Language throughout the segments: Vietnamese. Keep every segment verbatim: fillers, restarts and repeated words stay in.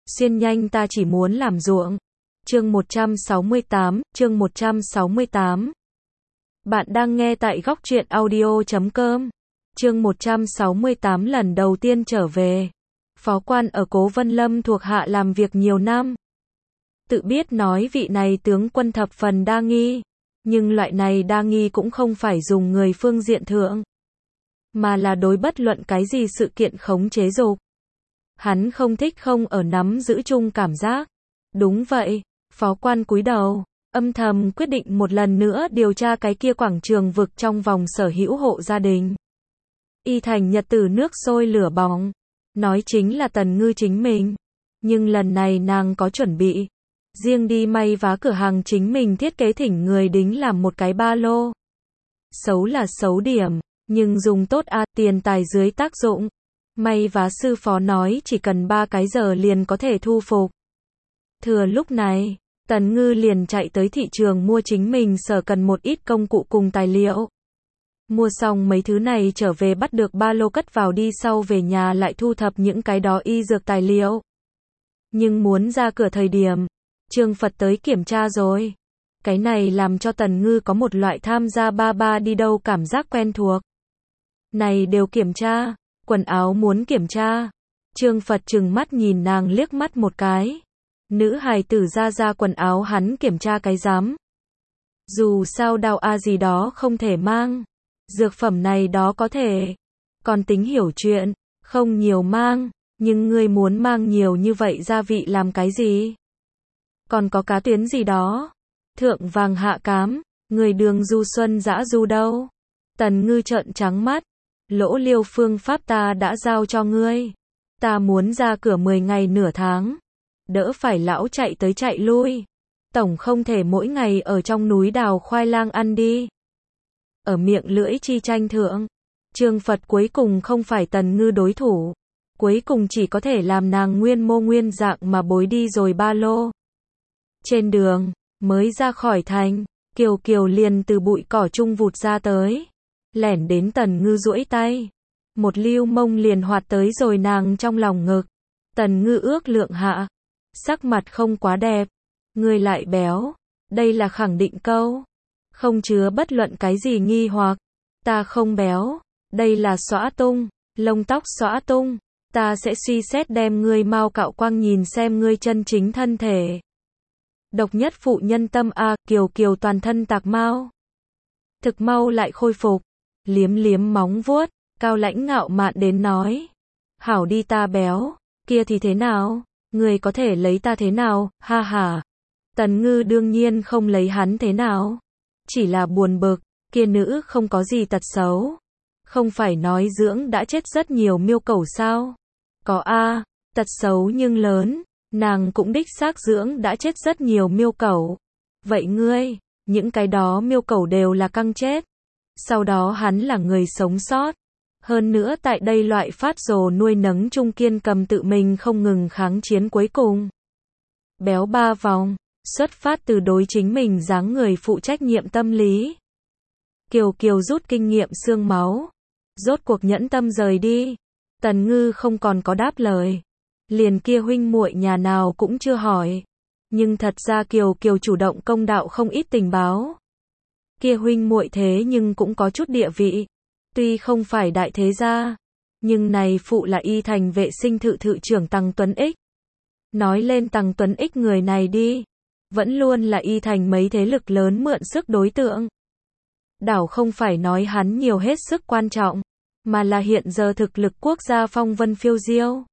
Xuyên nhanh ta chỉ muốn làm ruộng. Chương một trăm sáu mươi tám, chương một trăm sáu mươi tám. Bạn đang nghe tại góc truyện audio chấm com. Chương một trăm sáu mươi tám lần đầu tiên trở về. Phó quan ở Cố Vân Lâm thuộc hạ làm việc nhiều năm. Tự biết nói vị này tướng quân thập phần đa nghi. Nhưng loại này đa nghi cũng không phải dùng người phương diện thượng. Mà là đối bất luận cái gì sự kiện khống chế dục. Hắn không thích không ở nắm giữ chung cảm giác. Đúng vậy, phó quan cúi đầu, âm thầm quyết định một lần nữa điều tra cái kia quảng trường vực trong vòng sở hữu hộ gia đình. Y thành nhật tử nước sôi lửa bỏng, nói chính là Tần Ngư chính mình. Nhưng lần này nàng có chuẩn bị. Riêng đi may vá cửa hàng chính mình thiết kế thỉnh người đính làm một cái ba lô. Xấu là xấu điểm, nhưng dùng tốt a, tiền tài dưới tác dụng. May vá sư phó nói chỉ cần ba cái giờ liền có thể thu phục. Thừa lúc này, Tần Ngư liền chạy tới thị trường mua chính mình sở cần một ít công cụ cùng tài liệu. Mua xong mấy thứ này trở về bắt được ba lô cất vào đi, sau về nhà lại thu thập những cái đó y dược tài liệu. Nhưng muốn ra cửa thời điểm, Trương Phật tới kiểm tra rồi. Cái này làm cho Tần Ngư có một loại tham gia ba ba đi đâu cảm giác quen thuộc. Này đều kiểm tra, quần áo muốn kiểm tra. Trương Phật trừng mắt nhìn nàng liếc mắt một cái. Nữ hài tử ra ra quần áo hắn kiểm tra cái dám. Dù sao đau a gì đó không thể mang. Dược phẩm này đó có thể. Còn tính hiểu chuyện, không nhiều mang. Nhưng ngươi muốn mang nhiều như vậy gia vị làm cái gì? Còn có cá tuyến gì đó? Thượng vàng hạ cám, người đường du xuân dã du đâu? Tần Ngư trợn trắng mắt. Lỗ liêu phương pháp ta đã giao cho ngươi. Ta muốn ra cửa mười ngày nửa tháng. Đỡ phải lão chạy tới chạy lui. Tổng không thể mỗi ngày ở trong núi đào khoai lang ăn đi. Ở miệng lưỡi chi tranh thượng, Trương Phật cuối cùng không phải Tần Ngư đối thủ. Cuối cùng chỉ có thể làm nàng nguyên mô nguyên dạng mà bối đi rồi ba lô. Trên đường, mới ra khỏi thành, Kiều Kiều liền từ bụi cỏ chung vụt ra tới. Lẻn đến Tần Ngư duỗi tay. Một lưu mông liền hoạt tới rồi nàng trong lòng ngực. Tần Ngư ước lượng hạ. Sắc mặt không quá đẹp. Người lại béo. Đây là khẳng định câu. Không chứa bất luận cái gì nghi hoặc. Ta không béo. Đây là xõa tung. Lông tóc xõa tung. Ta sẽ suy xét đem ngươi mau cạo quăng nhìn xem ngươi chân chính thân thể. Độc nhất phụ nhân tâm a, Kiều Kiều toàn thân tạc mau. Thực mau lại khôi phục. Liếm liếm móng vuốt, cao lãnh ngạo mạn đến nói. Hảo đi ta béo, kia thì thế nào? Người có thể lấy ta thế nào, ha ha. Tần Ngư đương nhiên không lấy hắn thế nào. Chỉ là buồn bực, kia nữ không có gì tật xấu. Không phải nói dưỡng đã chết rất nhiều miêu cẩu sao? Có a, tật xấu nhưng lớn. Nàng cũng đích xác dưỡng đã chết rất nhiều miêu cẩu. Vậy ngươi, những cái đó miêu cẩu đều là căng chết. Sau đó hắn là người sống sót. Hơn nữa tại đây loại phát rồ nuôi nấng trung kiên cầm tự mình không ngừng kháng chiến cuối cùng. Béo ba vòng, xuất phát từ đối chính mình dáng người phụ trách nhiệm tâm lý. Kiều Kiều rút kinh nghiệm xương máu. Rốt cuộc nhẫn tâm rời đi. Tần Ngư không còn có đáp lời. Liền kia huynh muội nhà nào cũng chưa hỏi. Nhưng thật ra Kiều Kiều chủ động công đạo không ít tình báo. Kia huynh muội thế nhưng cũng có chút địa vị. Tuy không phải đại thế gia, nhưng này phụ là y thành vệ sinh thự thự trưởng Tăng Tuấn Ích. Nói lên Tăng Tuấn Ích người này đi, vẫn luôn là y thành mấy thế lực lớn mượn sức đối tượng. Đảo không phải nói hắn nhiều hết sức quan trọng, mà là hiện giờ thực lực quốc gia phong vân phiêu diêu.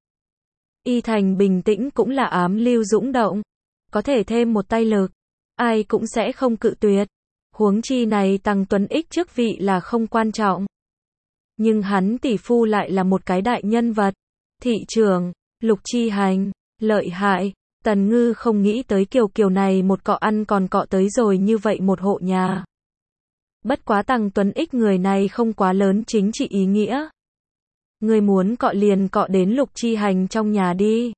Y thành bình tĩnh cũng là ám lưu dũng động, có thể thêm một tay lực, ai cũng sẽ không cự tuyệt. Huống chi này Tăng Tuấn Ích chức vị là không quan trọng. Nhưng hắn tỷ phu lại là một cái đại nhân vật. Thị trưởng, Lục Chi Hành, lợi hại. Tần Ngư không nghĩ tới Kiều Kiều này một cọ ăn còn cọ tới rồi như vậy một hộ nhà. Bất quá Tăng Tuấn Ích người này không quá lớn chính trị ý nghĩa. Người muốn cọ liền cọ đến Lục Chi Hành trong nhà đi.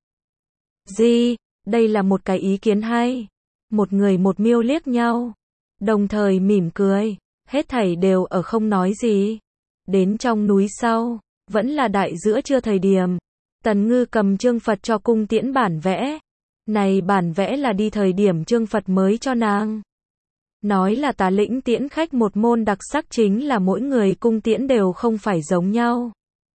Gì, đây là một cái ý kiến hay. Một người một miêu liếc nhau. Đồng thời mỉm cười, hết thảy đều ở không nói gì. Đến trong núi sau, vẫn là đại giữa trưa thời điểm. Tần Ngư cầm Trương Phật cho cung tiễn bản vẽ. Này bản vẽ là đi thời điểm Trương Phật mới cho nàng. Nói là Tà Lĩnh tiễn khách một môn đặc sắc chính là mỗi người cung tiễn đều không phải giống nhau.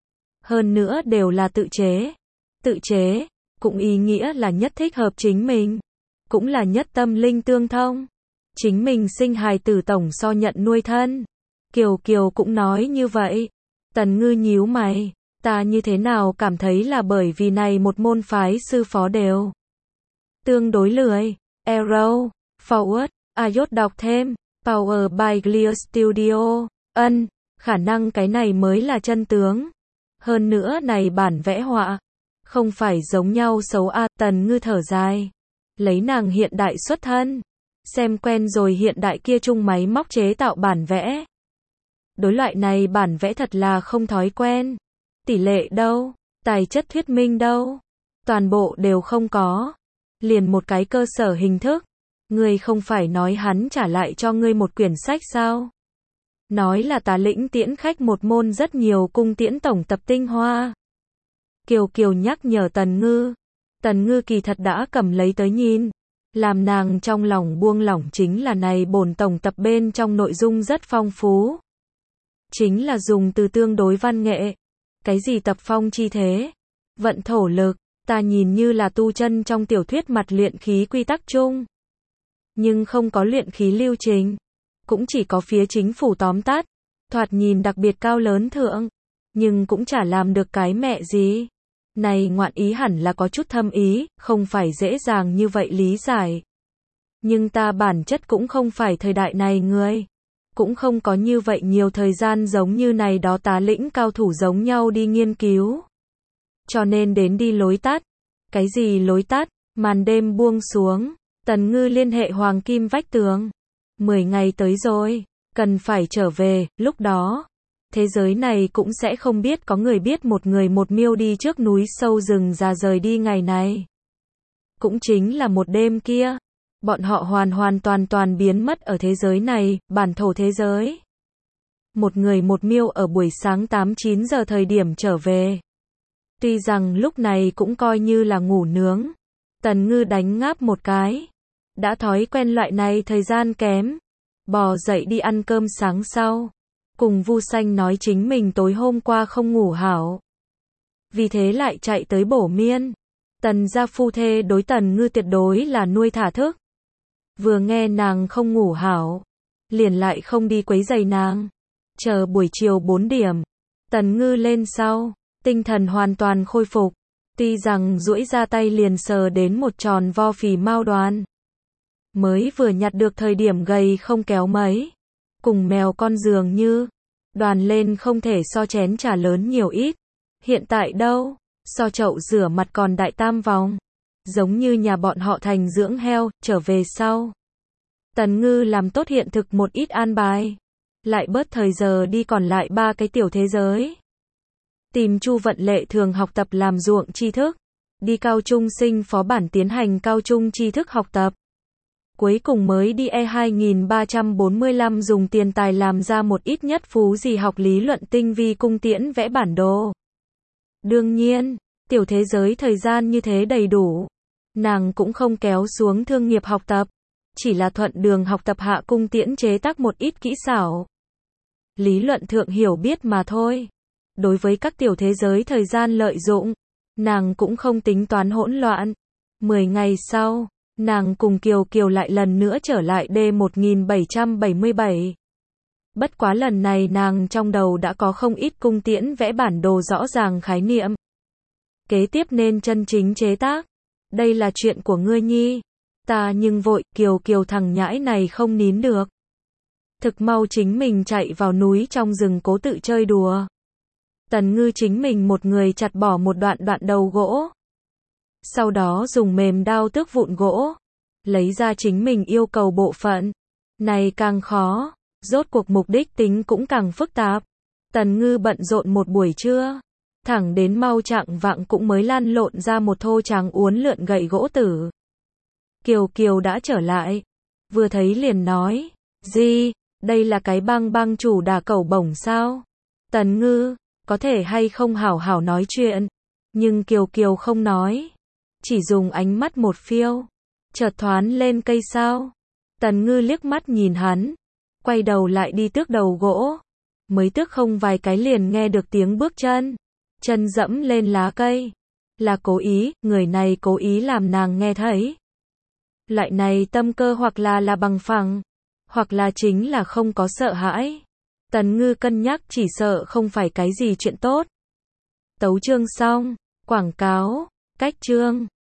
Hơn nữa đều là tự chế. Tự chế, cũng ý nghĩa là nhất thích hợp chính mình. Cũng là nhất tâm linh tương thông. Chính mình sinh hài tử tổng so nhận nuôi thân. Kiều Kiều cũng nói như vậy. Tần Ngư nhíu mày. Ta như thế nào cảm thấy là bởi vì này một môn phái sư phó đều tương đối lười. Arrow, Forward, Ayot đọc thêm. Power by Clear Studio. Ân, khả năng cái này mới là chân tướng. Hơn nữa này bản vẽ họa. Không phải giống nhau xấu a. Tần Ngư thở dài. Lấy nàng hiện đại xuất thân. Xem quen rồi hiện đại kia chung máy móc chế tạo bản vẽ. Đối loại này bản vẽ thật là không thói quen. Tỷ lệ đâu? Tài chất thuyết minh đâu? Toàn bộ đều không có. Liền một cái cơ sở hình thức. Ngươi không phải nói hắn trả lại cho ngươi một quyển sách sao? Nói là Tà Lĩnh tiễn khách một môn rất nhiều cung tiễn tổng tập tinh hoa. Kiều Kiều nhắc nhở Tần Ngư. Tần Ngư kỳ thật đã cầm lấy tới nhìn. Làm nàng trong lòng buông lỏng chính là này bổn tổng tập bên trong nội dung rất phong phú. Chính là dùng từ tương đối văn nghệ. Cái gì tập phong chi thế? Vận thổ lực, ta nhìn như là tu chân trong tiểu thuyết mặt luyện khí quy tắc chung. Nhưng không có luyện khí lưu trình. Cũng chỉ có phía chính phủ tóm tắt. Thoạt nhìn đặc biệt cao lớn thượng. Nhưng cũng chả làm được cái mẹ gì. Này ngoạn ý hẳn là có chút thâm ý, không phải dễ dàng như vậy lý giải. Nhưng ta bản chất cũng không phải thời đại này người. Cũng không có như vậy nhiều thời gian giống như này đó Tá Lĩnh cao thủ giống nhau đi nghiên cứu. Cho nên đến đi lối tắt. Cái gì lối tắt? Màn đêm buông xuống. Tần Ngư liên hệ Hoàng Kim vách tường. Mười ngày tới rồi. Cần phải trở về, lúc đó. Thế giới này cũng sẽ không biết có người biết một người một miêu đi trước núi sâu rừng già rời đi ngày này. Cũng chính là một đêm kia. Bọn họ hoàn hoàn toàn toàn biến mất ở thế giới này, bản thổ thế giới. Một người một miêu ở buổi sáng tám chín giờ thời điểm trở về. Tuy rằng lúc này cũng coi như là ngủ nướng. Tần Ngư đánh ngáp một cái. Đã thói quen loại này thời gian kém. Bò dậy đi ăn cơm sáng sau. Cùng Vu Xanh nói chính mình tối hôm qua không ngủ hảo. Vì thế lại chạy tới bổ miên. Tần gia phu thê đối Tần Ngư tuyệt đối là nuôi thả thức. Vừa nghe nàng không ngủ hảo. Liền lại không đi quấy giày nàng. Chờ buổi chiều bốn điểm. Tần Ngư lên sau. Tinh thần hoàn toàn khôi phục. Tuy rằng duỗi ra tay liền sờ đến một tròn vo phì mao đoàn. Mới vừa nhặt được thời điểm gầy không kéo mấy. Cùng mèo con dường như. Đoàn lên không thể so chén trà lớn nhiều ít. Hiện tại đâu? So chậu rửa mặt còn đại tam vòng. Giống như nhà bọn họ thành dưỡng heo, trở về sau. Tần Ngư làm tốt hiện thực một ít an bài. Lại bớt thời giờ đi còn lại ba cái tiểu thế giới. Tìm Chu Vận Lệ thường học tập làm ruộng tri thức. Đi cao trung sinh phó bản tiến hành cao trung tri thức học tập. Cuối cùng mới đi E hai ba bốn lăm dùng tiền tài làm ra một ít nhất phú gì học lý luận tinh vi cung tiễn vẽ bản đồ. Đương nhiên, tiểu thế giới thời gian như thế đầy đủ. Nàng cũng không kéo xuống thương nghiệp học tập. Chỉ là thuận đường học tập hạ cung tiễn chế tác một ít kỹ xảo. Lý luận thượng hiểu biết mà thôi. Đối với các tiểu thế giới thời gian lợi dụng, nàng cũng không tính toán hỗn loạn. Mười ngày sau, nàng cùng Kiều Kiều lại lần nữa trở lại D một nghìn bảy trăm bảy mươi bảy. Bất quá lần này nàng trong đầu đã có không ít cung tiễn vẽ bản đồ rõ ràng khái niệm. Kế tiếp nên chân chính chế tác. Đây là chuyện của ngươi nhi. Ta nhưng vội, Kiều Kiều thằng nhãi này không nín được. Thực mau chính mình chạy vào núi trong rừng cố tự chơi đùa. Tần Ngư chính mình một người chặt bỏ một đoạn đoạn đầu gỗ. Sau đó dùng mềm đao tước vụn gỗ. Lấy ra chính mình yêu cầu bộ phận. Này càng khó. Rốt cuộc mục đích tính cũng càng phức tạp. Tần Ngư bận rộn một buổi trưa. Thẳng đến mau chạng vạng cũng mới lan lộn ra một thô tráng uốn lượn gậy gỗ tử. Kiều Kiều đã trở lại. Vừa thấy liền nói. Gì, đây là cái băng băng chủ đà cẩu bổng sao? Tần Ngư, có thể hay không hảo hảo nói chuyện. Nhưng Kiều Kiều không nói, chỉ dùng ánh mắt một phiêu, chợt thoán lên cây sao. Tần Ngư liếc mắt nhìn hắn, quay đầu lại đi tước đầu gỗ. Mới tước không vài cái liền nghe được tiếng bước chân, chân dẫm lên lá cây. Là cố ý, người này cố ý làm nàng nghe thấy. Loại này tâm cơ hoặc là là bằng phẳng, hoặc là chính là không có sợ hãi. Tần Ngư cân nhắc chỉ sợ không phải cái gì chuyện tốt. Tấu chương xong, quảng cáo, cách chương.